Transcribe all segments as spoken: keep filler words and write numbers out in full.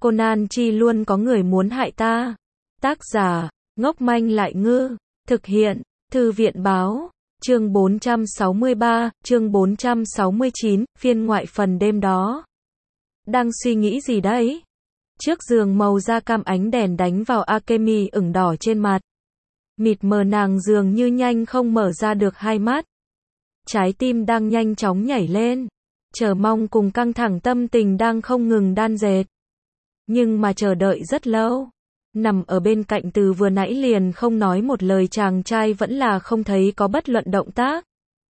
Conan chi luôn có người muốn hại ta. Tác giả, ngốc manh lại ngư. Thực hiện, Thư viện báo. Chương bốn trăm sáu mươi ba, chương bốn trăm sáu mươi chín, phiên ngoại phần đêm đó. Đang suy nghĩ gì đấy? Trước giường màu da cam ánh đèn đánh vào Akemi ửng đỏ trên mặt. Mịt mờ nàng dường như nhanh không mở ra được hai mắt. Trái tim đang nhanh chóng nhảy lên. Chờ mong cùng căng thẳng tâm tình đang không ngừng đan dệt. Nhưng mà chờ đợi rất lâu. Nằm ở bên cạnh từ vừa nãy liền không nói một lời chàng trai vẫn là không thấy có bất luận động tác.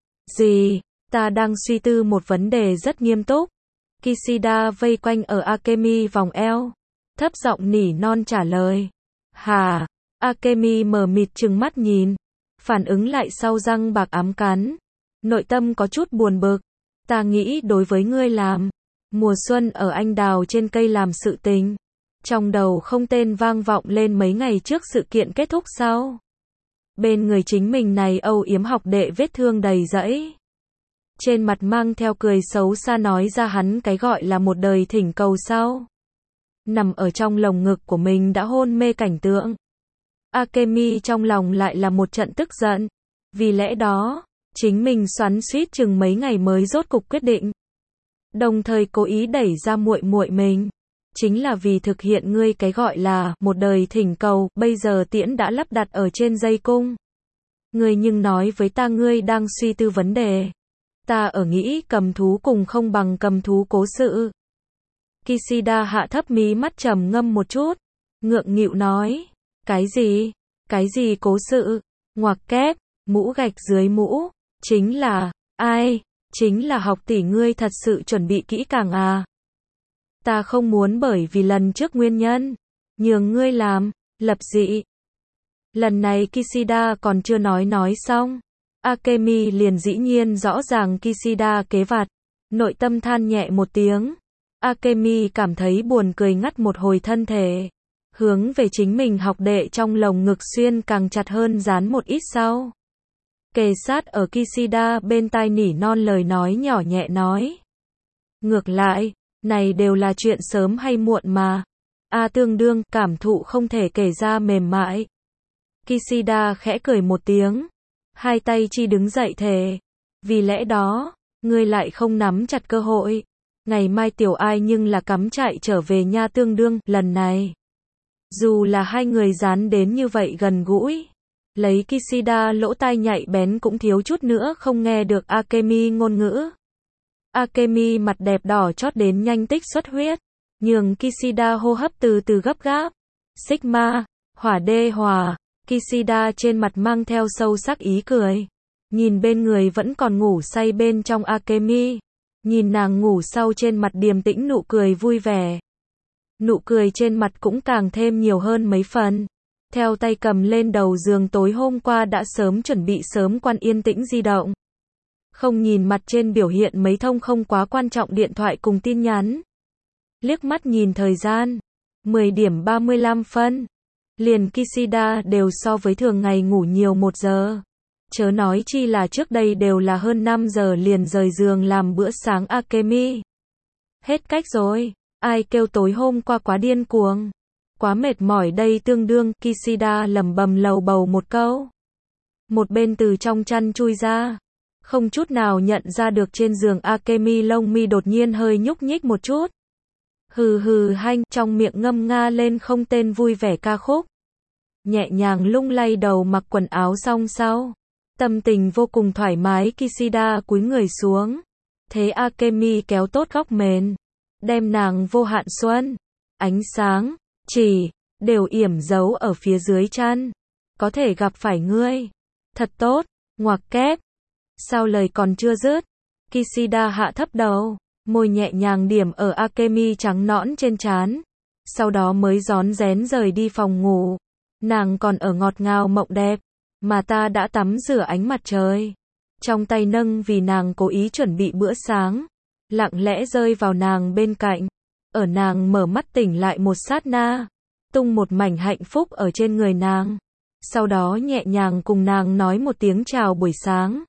Gì? Ta đang suy tư một vấn đề rất nghiêm túc. Kishida vây quanh ở Akemi vòng eo. Thấp giọng nỉ non trả lời. Hả? Akemi mờ mịt trừng mắt nhìn. Phản ứng lại sau răng bạc ám cắn. Nội tâm có chút buồn bực. Ta nghĩ đối với ngươi làm. Mùa xuân ở anh đào trên cây làm sự tình. Trong đầu không tên vang vọng lên mấy ngày trước sự kiện kết thúc sau. Bên người chính mình này âu yếm học đệ vết thương đầy rẫy. Trên mặt mang theo cười xấu xa nói ra hắn cái gọi là một đời thỉnh cầu sau. Nằm ở trong lồng ngực của mình đã hôn mê cảnh tượng. Akemi trong lòng lại là một trận tức giận. Vì lẽ đó, chính mình xoắn xuýt chừng mấy ngày mới rốt cục quyết định. Đồng thời cố ý đẩy ra muội muội mình. Chính là vì thực hiện ngươi cái gọi là một đời thỉnh cầu, bây giờ tiễn đã lắp đặt ở trên dây cung. Ngươi nhưng nói với ta ngươi đang suy tư vấn đề. Ta ở nghĩ cầm thú cùng không bằng cầm thú cố sự. Kishida hạ thấp mí mắt trầm ngâm một chút. Ngượng nghịu nói. Cái gì? Cái gì cố sự? Ngoặc kép, mũ gạch dưới mũ. Chính là, ai? Chính là học tỷ ngươi thật sự chuẩn bị kỹ càng à? Ta không muốn bởi vì lần trước nguyên nhân. Nhường ngươi làm, lập dị. Lần này Kishida còn chưa nói nói xong. Akemi liền dĩ nhiên rõ ràng Kishida kế vặt. Nội tâm than nhẹ một tiếng. Akemi cảm thấy buồn cười ngắt một hồi thân thể. Hướng về chính mình học đệ trong lồng ngực xuyên càng chặt hơn dán một ít sau. Kề sát ở Kishida bên tai nỉ non lời nói nhỏ nhẹ nói. Ngược lại, này đều là chuyện sớm hay muộn mà. A tương đương, cảm thụ không thể kể ra mềm mại. Kishida khẽ cười một tiếng. Hai tay chi đứng dậy thề. Vì lẽ đó, ngươi lại không nắm chặt cơ hội. Ngày mai tiểu ai nhưng là cắm chạy trở về nha tương đương, lần này. Dù là hai người dán đến như vậy gần gũi. Lấy Kishida lỗ tai nhạy bén cũng thiếu chút nữa không nghe được Akemi ngôn ngữ. Akemi mặt đẹp đỏ chót đến nhanh tích xuất huyết. Nhường Kishida hô hấp từ từ gấp gáp. Sigma, hỏa đê hòa. Kishida trên mặt mang theo sâu sắc ý cười. Nhìn bên người vẫn còn ngủ say bên trong Akemi. Nhìn nàng ngủ sau trên mặt điềm tĩnh nụ cười vui vẻ. Nụ cười trên mặt cũng càng thêm nhiều hơn mấy phần. Theo tay cầm lên đầu giường tối hôm qua đã sớm chuẩn bị sớm quan yên tĩnh di động. Không nhìn mặt trên biểu hiện mấy thông không quá quan trọng điện thoại cùng tin nhắn. Liếc mắt nhìn thời gian. mười điểm ba mươi lăm phân. Liền Kishida đều so với thường ngày ngủ nhiều một giờ. Chớ nói chi là trước đây đều là hơn năm giờ liền rời giường làm bữa sáng Akemi. Hết cách rồi. Ai kêu tối hôm qua quá điên cuồng. Quá mệt mỏi đây tương đương, Kishida lẩm bẩm lầu bầu một câu. Một bên từ trong chăn chui ra. Không chút nào nhận ra được trên giường Akemi lông mi đột nhiên hơi nhúc nhích một chút. Hừ hừ hanh, trong miệng ngâm nga lên không tên vui vẻ ca khúc. Nhẹ nhàng lung lay đầu mặc quần áo xong sau. Tâm tình vô cùng thoải mái Kishida cúi người xuống. Thế Akemi kéo tốt góc mền. Đem nàng vô hạn xuân. Ánh sáng, chỉ, đều yểm giấu ở phía dưới chăn. Có thể gặp phải ngươi. Thật tốt, ngoặc kép. Sao lời còn chưa dứt. Kishida hạ thấp đầu. Môi nhẹ nhàng điểm ở Akemi trắng nõn trên trán. Sau đó mới rón rén rời đi phòng ngủ. Nàng còn ở ngọt ngào mộng đẹp. Mà ta đã tắm rửa ánh mặt trời. Trong tay nâng vì nàng cố ý chuẩn bị bữa sáng. Lặng lẽ rơi vào nàng bên cạnh. Ở nàng mở mắt tỉnh lại một sát na. Tung một mảnh hạnh phúc ở trên người nàng. Sau đó nhẹ nhàng cùng nàng nói một tiếng chào buổi sáng.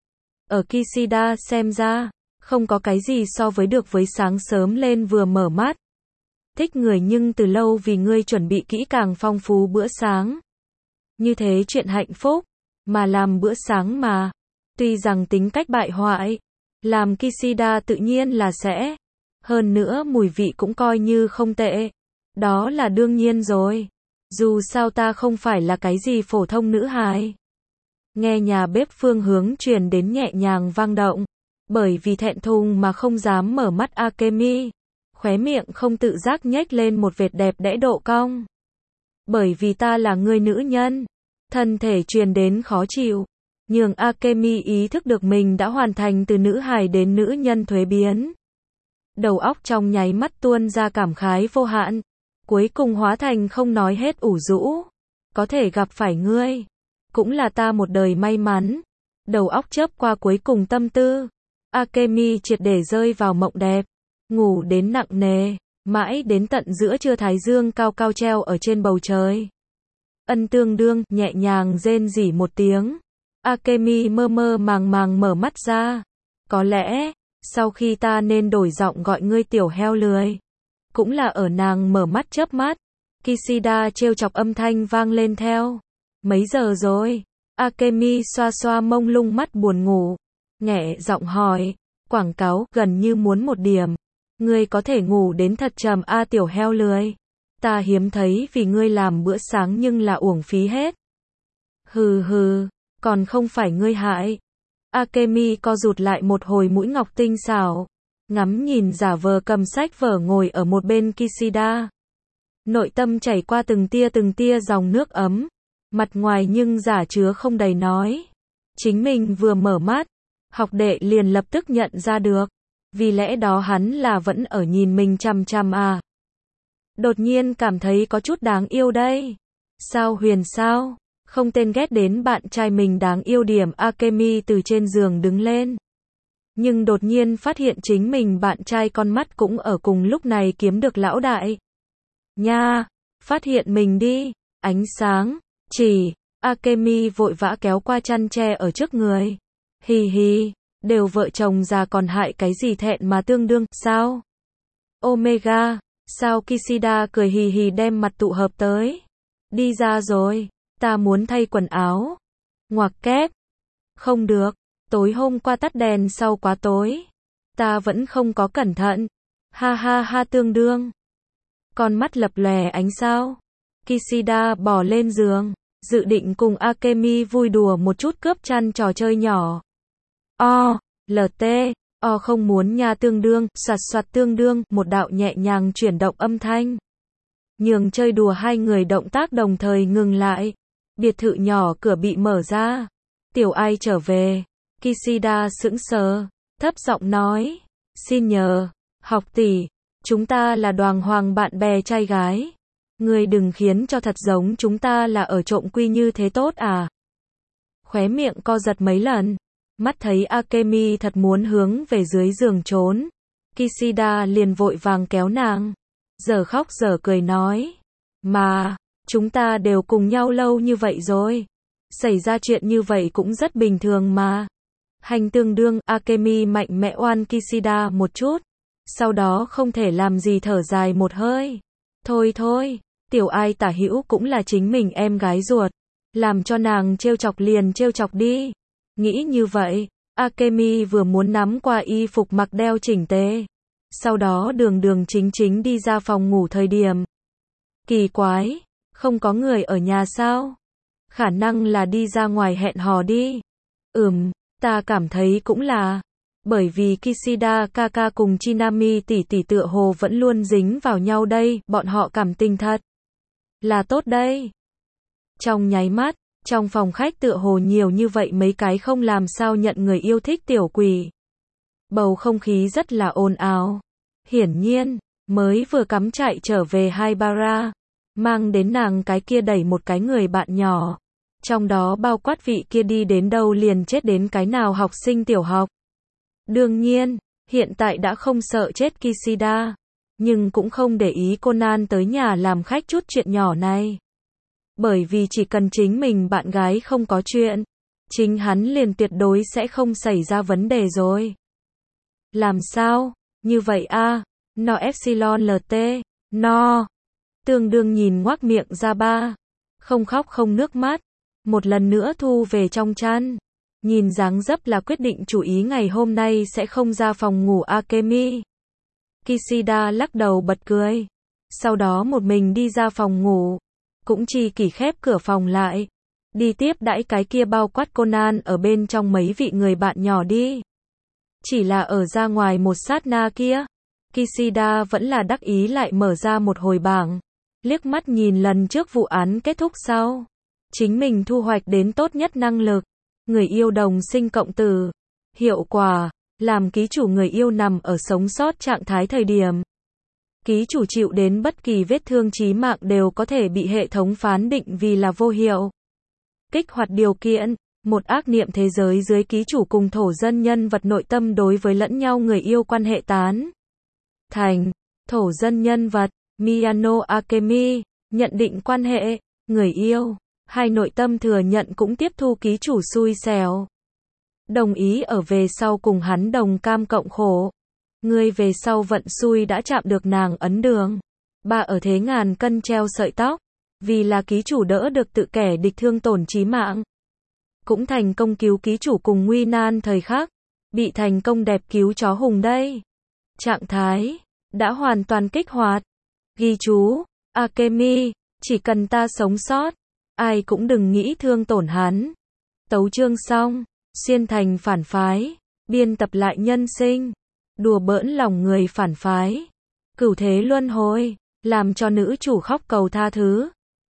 Ở Kishida xem ra, không có cái gì so với được với sáng sớm lên vừa mở mắt. thích người nhưng từ lâu vì ngươi chuẩn bị kỹ càng phong phú bữa sáng. Như thế chuyện hạnh phúc, mà làm bữa sáng mà. Tuy rằng tính cách bại hoại, làm Kishida tự nhiên là sẽ. Hơn nữa mùi vị cũng coi như không tệ. Đó là đương nhiên rồi. Dù sao ta không phải là cái gì phổ thông nữ hài. Nghe nhà bếp phương hướng truyền đến nhẹ nhàng vang động. Bởi vì thẹn thùng mà không dám mở mắt Akemi. Khóe miệng không tự giác nhếch lên một vệt đẹp đẽ độ cong. Bởi vì ta là người nữ nhân. Thân thể truyền đến khó chịu. Nhường Akemi ý thức được mình đã hoàn thành từ nữ hài đến nữ nhân thuế biến. Đầu óc trong nháy mắt tuôn ra cảm khái vô hạn. Cuối cùng hóa thành không nói hết ủ rũ. Có thể gặp phải ngươi. Cũng là ta một đời may mắn. Đầu óc chớp qua cuối cùng tâm tư. Akemi triệt để rơi vào mộng đẹp. Ngủ đến nặng nề. Mãi đến tận giữa trưa thái dương cao cao treo ở trên bầu trời. Ân tương đương, nhẹ nhàng rên rỉ một tiếng. Akemi mơ mơ màng màng mở mắt ra. Có lẽ, sau khi ta nên đổi giọng gọi ngươi tiểu heo lười. Cũng là ở nàng mở mắt chớp mắt. Kishida trêu chọc âm thanh vang lên theo. Mấy giờ rồi? Akemi xoa xoa mông lung mắt buồn ngủ. Nghẹ giọng hỏi. Quảng cáo, gần như muốn một điểm. Ngươi có thể ngủ đến thật trầm a tiểu heo lười. Ta hiếm thấy vì ngươi làm bữa sáng nhưng là uổng phí hết. Hừ hừ, còn không phải ngươi hại. Akemi co rụt lại một hồi mũi ngọc tinh xảo. Ngắm nhìn giả vờ cầm sách vở ngồi ở một bên Kishida. Nội tâm chảy qua từng tia từng tia dòng nước ấm. Mặt ngoài nhưng giả chứa không đầy nói. Chính mình vừa mở mắt. Học đệ liền lập tức nhận ra được. Vì lẽ đó hắn là vẫn ở nhìn mình chằm chằm à. Đột nhiên cảm thấy có chút đáng yêu đây. Sao huyền sao? Không tên ghét đến bạn trai mình đáng yêu điểm. Akemi từ trên giường đứng lên. Nhưng đột nhiên phát hiện chính mình bạn trai con mắt cũng ở cùng lúc này kiếm được lão đại. Nha, phát hiện mình đi. Ánh sáng, chỉ, Akemi vội vã kéo qua chăn tre ở trước người. Hì hì, đều vợ chồng già còn hại cái gì thẹn mà tương đương, sao? Omega, sao Kishida cười hì hì đem mặt tụ hợp tới. Đi ra rồi, ta muốn thay quần áo. Ngoặc kép. Không được, tối hôm qua tắt đèn sau quá tối. Ta vẫn không có cẩn thận. Ha ha ha tương đương. Con mắt lập lòe ánh sao. Kishida bò lên giường, dự định cùng Akemi vui đùa một chút cướp chăn trò chơi nhỏ. O, lờ tê, O không muốn nha tương đương, soạt soạt tương đương, một đạo nhẹ nhàng chuyển động âm thanh. Nhường chơi đùa hai người động tác đồng thời ngừng lại. Biệt thự nhỏ cửa bị mở ra. Tiểu Ai trở về. Kishida sững sờ, thấp giọng nói. Xin nhờ, học tỷ, chúng ta là đoàn hoàng bạn bè trai gái. Ngươi đừng khiến cho thật giống chúng ta là ở trộm quy như thế tốt à. Khóe miệng co giật mấy lần. Mắt thấy Akemi thật muốn hướng về dưới giường trốn. Kishida liền vội vàng kéo nàng. Giờ khóc giờ cười nói. Mà, chúng ta đều cùng nhau lâu như vậy rồi. Xảy ra chuyện như vậy cũng rất bình thường mà. Hành tương đương, Akemi mạnh mẽ oan Kishida một chút. Sau đó không thể làm gì thở dài một hơi. Thôi thôi, tiểu Ai tả hữu cũng là chính mình em gái ruột. Làm cho nàng trêu chọc liền trêu chọc đi. Nghĩ như vậy, Akemi vừa muốn nắm qua y phục mặc đeo chỉnh tề. Sau đó đường đường chính chính đi ra phòng ngủ thời điểm. Kỳ quái, không có người ở nhà sao? Khả năng là đi ra ngoài hẹn hò đi. Ừm, ta cảm thấy cũng là. Bởi vì Kishida Kaka cùng Chinami tỷ tỷ tựa hồ vẫn luôn dính vào nhau đây, bọn họ cảm tình thật là tốt đây. Trong nháy mắt, trong phòng khách tựa hồ nhiều như vậy mấy cái không làm sao nhận người yêu thích tiểu quỷ. Bầu không khí rất là ồn ào. Hiển nhiên, mới vừa cắm trại trở về Haibara, mang đến nàng cái kia đẩy một cái người bạn nhỏ. Trong đó bao quát vị kia đi đến đâu liền chết đến cái nào học sinh tiểu học. Đương nhiên, hiện tại đã không sợ chết Kishida, nhưng cũng không để ý Conan tới nhà làm khách chút chuyện nhỏ này. Bởi vì chỉ cần chính mình bạn gái không có chuyện, chính hắn liền tuyệt đối sẽ không xảy ra vấn đề rồi. Làm sao? Như vậy a, no epsilon lt. No. Tương đương nhìn ngoác miệng ra ba. Không khóc không nước mắt. Một lần nữa thu về trong chăn. Nhìn dáng dấp là quyết định chủ ý ngày hôm nay sẽ không ra phòng ngủ Akemi. Kishida lắc đầu bật cười. Sau đó một mình đi ra phòng ngủ. Cũng chỉ kỳ khép cửa phòng lại. Đi tiếp đãi cái kia bao quát Conan ở bên trong mấy vị người bạn nhỏ đi. Chỉ là ở ra ngoài một sát na kia. Kishida vẫn là đắc ý lại mở ra một hồi bảng. Liếc mắt nhìn lần trước vụ án kết thúc sau. Chính mình thu hoạch đến tốt nhất năng lực. Người yêu đồng sinh cộng tử. Hiệu quả. Làm ký chủ người yêu nằm ở sống sót trạng thái thời điểm. Ký chủ chịu đến bất kỳ vết thương chí mạng đều có thể bị hệ thống phán định vì là vô hiệu. Kích hoạt điều kiện. Một ác niệm thế giới dưới ký chủ cùng thổ dân nhân vật nội tâm đối với lẫn nhau người yêu quan hệ tán. Thành. Thổ dân nhân vật. Miyano Akemi. Nhận định quan hệ. Người yêu. Hai nội tâm thừa nhận cũng tiếp thu ký chủ xui xẻo. Đồng ý ở về sau cùng hắn đồng cam cộng khổ. Người về sau vận xui đã chạm được nàng ấn đường. Ba ở thế ngàn cân treo sợi tóc. Vì là ký chủ đỡ được tự kẻ địch thương tổn chí mạng. Cũng thành công cứu ký chủ cùng nguy nan thời khắc. Bị thành công đẹp cứu chó hùng đây. Trạng thái. Đã hoàn toàn kích hoạt. Ghi chú. Akemi. Chỉ cần ta sống sót. Ai cũng đừng nghĩ thương tổn hắn. Tấu chương xong. Xuyên thành phản phái. Biên tập lại nhân sinh. Đùa bỡn lòng người phản phái. Cửu thế luân hồi. Làm cho nữ chủ khóc cầu tha thứ.